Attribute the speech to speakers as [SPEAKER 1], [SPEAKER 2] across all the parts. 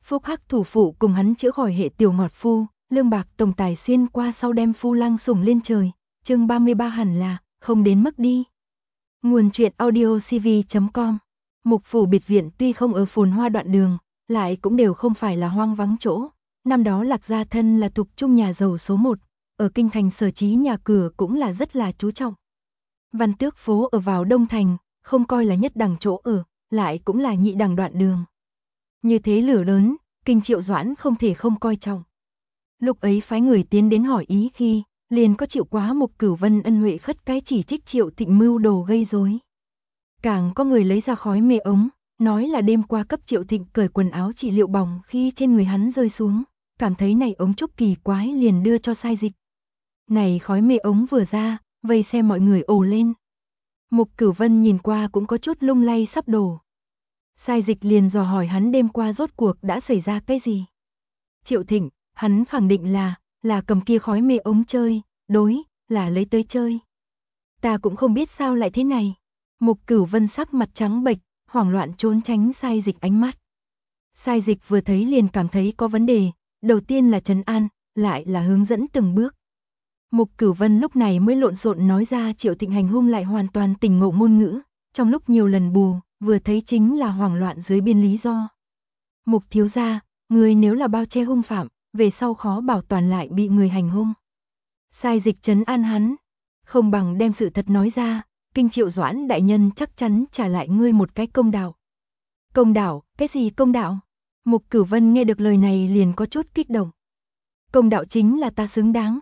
[SPEAKER 1] Phúc Hắc thủ phụ cùng hắn chữa khỏi hệ tiểu ngọt phu, lương bạc tổng tài xuyên qua sau đem phu lang sủng lên trời, chương 33 hẳn là, không đến mức đi. Nguồn truyện audiocv.com. Mục phủ biệt viện tuy không ở phồn hoa đoạn đường, lại cũng đều không phải là hoang vắng chỗ. Năm đó Lạc Gia thân là thục trung nhà giàu số 1, ở kinh thành sở trí nhà cửa cũng là rất là chú trọng. Văn Tước phố ở vào Đông Thành, không coi là nhất đẳng chỗ ở, lại cũng là nhị đẳng đoạn đường. Như thế lửa lớn, Kinh Triệu Doãn không thể không coi trọng. Lúc ấy phái người tiến đến hỏi ý khi, liền có Triệu Quá Mục Cửu Vân ân huệ khất cái chỉ trích Triệu Thịnh mưu đồ gây rối. Càng có người lấy ra khói mê ống, nói là đêm qua cấp Triệu Thịnh cởi quần áo trị liệu bỏng khi trên người hắn rơi xuống, cảm thấy này ống trúc kỳ quái liền đưa cho sai dịch. Này khói mê ống vừa ra, vây xem mọi người ồ lên. Mục Cửu Vân nhìn qua cũng có chút lung lay sắp đổ. Sai dịch liền dò hỏi hắn đêm qua rốt cuộc đã xảy ra cái gì. Triệu Thịnh, hắn khẳng định là cầm kia khói mê ống chơi, đối, là lấy tới chơi. Ta cũng không biết sao lại thế này. Mục Cửu Vân sắc mặt trắng bệch, hoảng loạn trốn tránh sai dịch ánh mắt. Sai dịch vừa thấy liền cảm thấy có vấn đề, đầu tiên là trấn an, lại là hướng dẫn từng bước. Mục Cửu Vân lúc này mới lộn xộn nói ra Triệu Thịnh hành hung lại hoàn toàn tỉnh ngộ ngôn ngữ, trong lúc nhiều lần bù, vừa thấy chính là hoảng loạn dưới biên lý do. Mục thiếu gia, người nếu là bao che hung phạm, về sau khó bảo toàn lại bị người hành hung. Sai dịch trấn an hắn, không bằng đem sự thật nói ra, Kinh Triệu Doãn đại nhân chắc chắn trả lại ngươi một cái công đạo. Công đạo, cái gì công đạo? Mục Cửu Vân nghe được lời này liền có chút kích động. Công đạo chính là ta xứng đáng.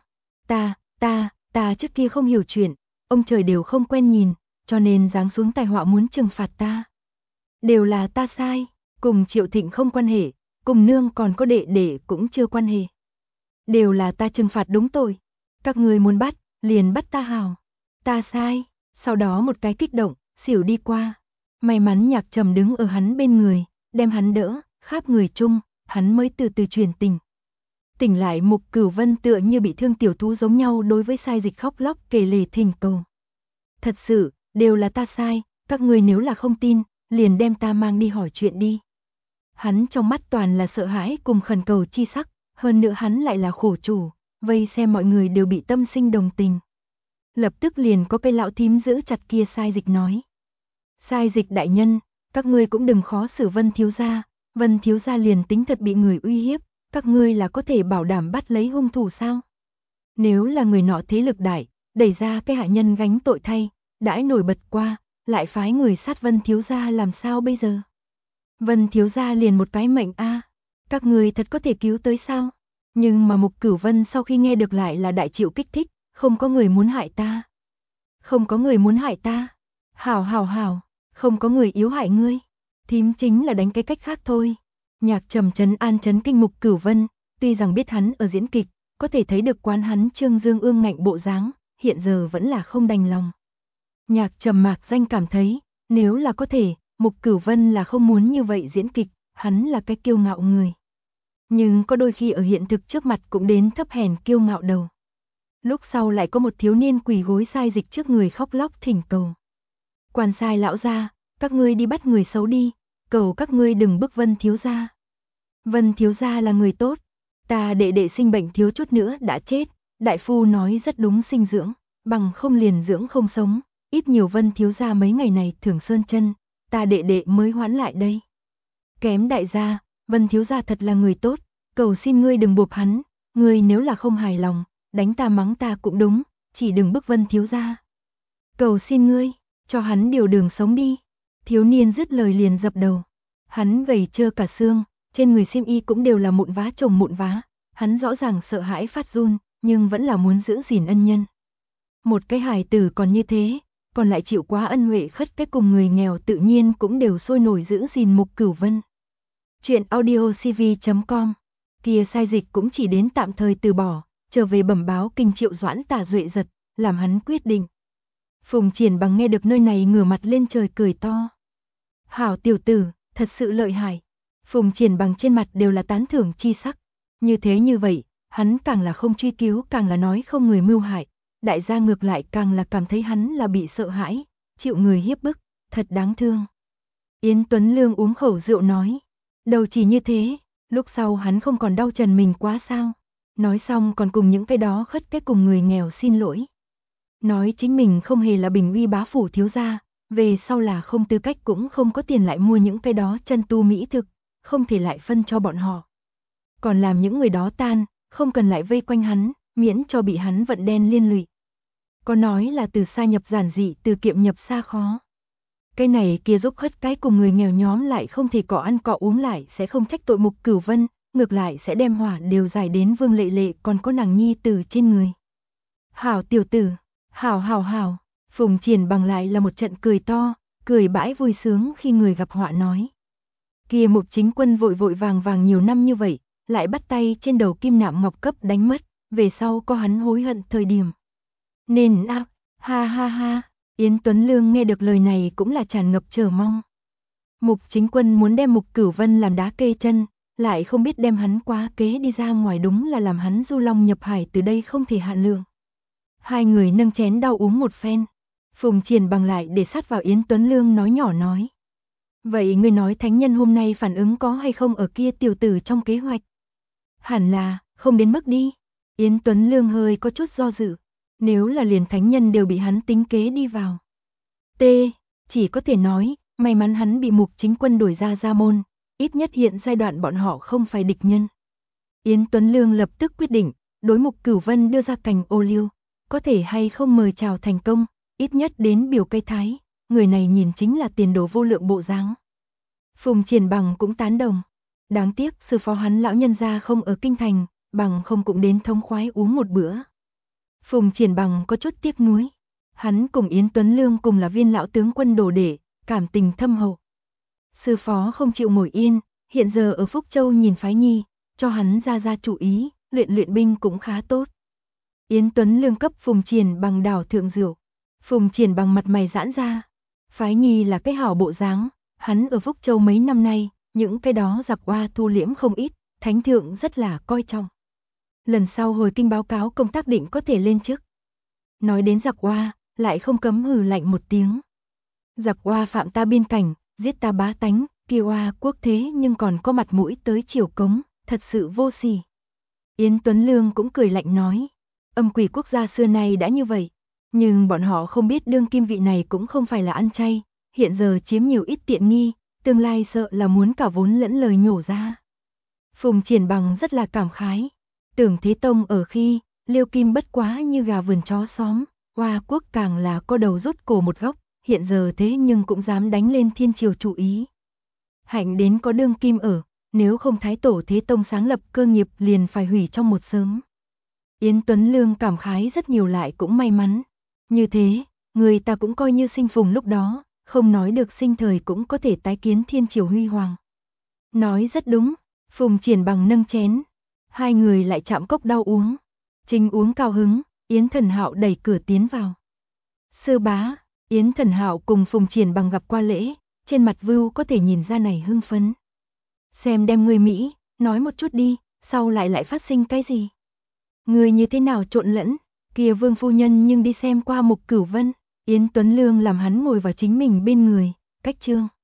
[SPEAKER 1] Ta trước kia không hiểu chuyện, ông trời đều không quen nhìn, cho nên giáng xuống tai họa muốn trừng phạt ta. Đều là ta sai, cùng Triệu Thịnh không quan hệ, cùng nương còn có đệ đệ cũng chưa quan hệ. Đều là ta trừng phạt đúng tội. Các người muốn bắt, liền bắt ta hào. Ta sai, sau đó một cái kích động, xỉu đi qua. May mắn Nhạc Trầm đứng ở hắn bên người, đem hắn đỡ, kháp người chung, hắn mới từ từ chuyển tình. Tỉnh lại Mục Cửu Vân tựa như bị thương tiểu thú giống nhau đối với sai dịch khóc lóc kể lể thỉnh cầu. Thật sự, đều là ta sai, các người nếu là không tin, liền đem ta mang đi hỏi chuyện đi. Hắn trong mắt toàn là sợ hãi cùng khẩn cầu chi sắc, hơn nữa hắn lại là khổ chủ, vây xem mọi người đều bị tâm sinh đồng tình. Lập tức liền có cây lão thím giữ chặt kia sai dịch nói. Sai dịch đại nhân, các ngươi cũng đừng khó xử Vân thiếu gia liền tính thật bị người uy hiếp, các ngươi là có thể bảo đảm bắt lấy hung thủ sao? Nếu là người nọ thế lực đại, đẩy ra cái hạ nhân gánh tội thay, đãi nổi bật qua, lại phái người sát Vân thiếu gia làm sao bây giờ? Vân thiếu gia liền một cái mệnh a, các ngươi thật có thể cứu tới sao? Nhưng mà Mục Cửu Vân sau khi nghe được lại là đại chịu kích thích, không có người muốn hại ta. Không có người muốn hại ta. Hảo, không có người yếu hại ngươi. Thím chính là đánh cái cách khác thôi. Nhạc Trầm trấn an trấn kinh Mục Cửu Vân, tuy rằng biết hắn ở diễn kịch, có thể thấy được quán hắn trương dương ương ngạnh bộ dáng, hiện giờ vẫn là không đành lòng. Nhạc Trầm mạc danh cảm thấy, nếu là có thể, Mục Cửu Vân là không muốn như vậy diễn kịch, hắn là cái kiêu ngạo người. Nhưng có đôi khi ở hiện thực trước mặt cũng đến thấp hèn kiêu ngạo đầu. Lúc sau lại có một thiếu niên quỳ gối sai dịch trước người khóc lóc thỉnh cầu. Quan sai lão gia, các ngươi đi bắt người xấu đi, cầu các ngươi đừng bức Vân thiếu gia. Vân thiếu gia là người tốt, ta đệ đệ sinh bệnh thiếu chút nữa đã chết, đại phu nói rất đúng sinh dưỡng, bằng không liền dưỡng không sống, ít nhiều Vân thiếu gia mấy ngày này thưởng sơn chân, ta đệ đệ mới hoãn lại đây. Kém đại gia, Vân thiếu gia thật là người tốt, cầu xin ngươi đừng buộc hắn, ngươi nếu là không hài lòng, đánh ta mắng ta cũng đúng, chỉ đừng bức Vân thiếu gia. Cầu xin ngươi, cho hắn điều đường sống đi. Thiếu niên dứt lời liền dập đầu. Hắn gầy trơ cả xương, trên người xiêm y cũng đều là mụn vá chồng mụn vá, hắn rõ ràng sợ hãi phát run, nhưng vẫn là muốn giữ gìn ân nhân. Một cái hài tử còn như thế, còn lại chịu quá ân huệ khất cái cùng người nghèo tự nhiên cũng đều sôi nổi giữ gìn Mục Cửu Vân. Chuyện audiocv.com. Kia sai dịch cũng chỉ đến tạm thời từ bỏ, trở về bẩm báo Kinh Triệu Doãn Tả Duệ Giật, làm hắn quyết định. Phùng Triển Bằng nghe được nơi này ngửa mặt lên trời cười to. Hảo tiểu tử, thật sự lợi hại. Phùng Triển Bằng trên mặt đều là tán thưởng chi sắc. Như thế như vậy, hắn càng là không truy cứu càng là nói không người mưu hại. Đại gia ngược lại càng là cảm thấy hắn là bị sợ hãi, chịu người hiếp bức, thật đáng thương. Yến Tuấn Lương uống khẩu rượu nói. Đầu chỉ như thế, Lúc sau hắn không còn đau trần mình quá sao? Nói xong còn cùng những cái đó khất cái cùng người nghèo xin lỗi. Nói chính mình không hề là Bình Uy bá phủ thiếu gia, về sau là không tư cách cũng không có tiền lại mua những cái đó chân tu mỹ thực, không thể lại phân cho bọn họ. Còn làm những người đó tan, không cần lại vây quanh hắn, miễn cho bị hắn vận đen liên lụy. Có nói là từ xa nhập giản dị, từ kiệm nhập xa khó. Cái này kia giúp khất cái cùng người nghèo nhóm lại không thể cọ ăn cọ uống lại sẽ không trách tội Mục Cửu Vân, ngược lại sẽ đem hỏa đều giải đến Vương Lệ Lệ còn có nàng nhi tử trên người. Hảo tiểu tử, hảo. Phùng Triển Bằng lại là một trận cười to, cười bãi vui sướng khi người gặp họa nói. Kia Mục Chính Quân vội vội vàng nhiều năm như vậy, lại bắt tay trên đầu kim nạm ngọc cấp đánh mất, về sau có hắn hối hận thời điểm. Nên ha. Yến Tuấn Lương nghe được lời này cũng là tràn ngập chờ mong. Mục Chính Quân muốn đem Mục Cửu Vân làm đá kê chân, lại không biết đem hắn quá kế đi ra ngoài, đúng là làm hắn du long nhập hải từ đây không thể hạn lượng. Hai người nâng chén đau uống một phen. Phùng Triển Bằng lại để sát vào Yến Tuấn Lương nói nhỏ nói. Vậy ngươi nói thánh nhân hôm nay phản ứng có hay không ở kia tiểu tử trong kế hoạch? Hẳn là, không đến mức đi. Yến Tuấn Lương hơi có chút do dự. Nếu là liền thánh nhân đều bị hắn tính kế đi vào. Chỉ có thể nói, may mắn hắn bị Mục Chính Quân đuổi ra môn, ít nhất hiện giai đoạn bọn họ không phải địch nhân. Yến Tuấn Lương lập tức quyết định, đối Mục Cửu Vân đưa ra cành ô liu, có thể hay không mời chào thành công, ít nhất đến biểu cây thái, người này nhìn chính là tiền đồ vô lượng bộ dáng. Phùng Triển Bằng cũng tán đồng, đáng tiếc sư phó hắn lão nhân gia không ở kinh thành, bằng không cũng đến thống khoái uống một bữa. Phùng Triển Bằng có chút tiếc nuối. Hắn cùng Yến Tuấn Lương cùng là viên lão tướng quân đồ đệ, cảm tình thâm hậu. Sư phó không chịu ngồi yên, hiện giờ ở Phúc Châu nhìn phái nhi, cho hắn ra chủ ý, luyện binh cũng khá tốt. Yến Tuấn Lương cấp Phùng Triển Bằng đảo thượng rượu. Phùng Triển Bằng mặt mày giãn ra. Phái nhi là cái hảo bộ dáng, hắn ở Phúc Châu mấy năm nay, những cái đó giặc oa thu liễm không ít, thánh thượng rất là coi trọng. Lần sau hồi kinh báo cáo công tác định có thể lên chức. Nói đến giặc oa, lại không cấm hừ lạnh một tiếng. Giặc oa phạm ta biên cảnh, giết ta bá tánh, kia oa quốc thế nhưng còn có mặt mũi tới triều cống, thật sự vô sỉ. Yến Tuấn Lương cũng cười lạnh nói, âm quỷ quốc gia xưa nay đã như vậy, nhưng bọn họ không biết đương kim vị này cũng không phải là ăn chay, hiện giờ chiếm nhiều ít tiện nghi, tương lai sợ là muốn cả vốn lẫn lời nhổ ra. Phùng Triển Bằng rất là cảm khái, tưởng Thế Tông ở khi, Liêu Kim bất quá như gà vườn chó xóm, Hoa quốc càng là có đầu rút cổ một góc, hiện giờ thế nhưng cũng dám đánh lên thiên triều chủ ý. Hạnh đến có đương kim ở, nếu không Thái Tổ Thế Tông sáng lập cơ nghiệp liền phải hủy trong một sớm. Yến Tuấn Lương cảm khái rất nhiều lại cũng may mắn. Như thế, người ta cũng coi như sinh phùng lúc đó, không nói được sinh thời cũng có thể tái kiến thiên triều huy hoàng. Nói rất đúng, Phùng Triển Bằng nâng chén. Hai người lại chạm cốc đau uống. Trình uống cao hứng, Yến Thần Hạo đẩy cửa tiến vào. Sư bá, Yến Thần Hạo cùng Phùng Triển Bằng gặp qua lễ, trên mặt Vưu có thể nhìn ra này hưng phấn. Xem đem người Mỹ, nói một chút đi, sau lại phát sinh cái gì? Người như thế nào trộn lẫn, kia Vương phu nhân nhưng đi xem qua Mục Cửu Vân. Yến Tuấn Lương làm hắn ngồi vào chính mình bên người, cách trương.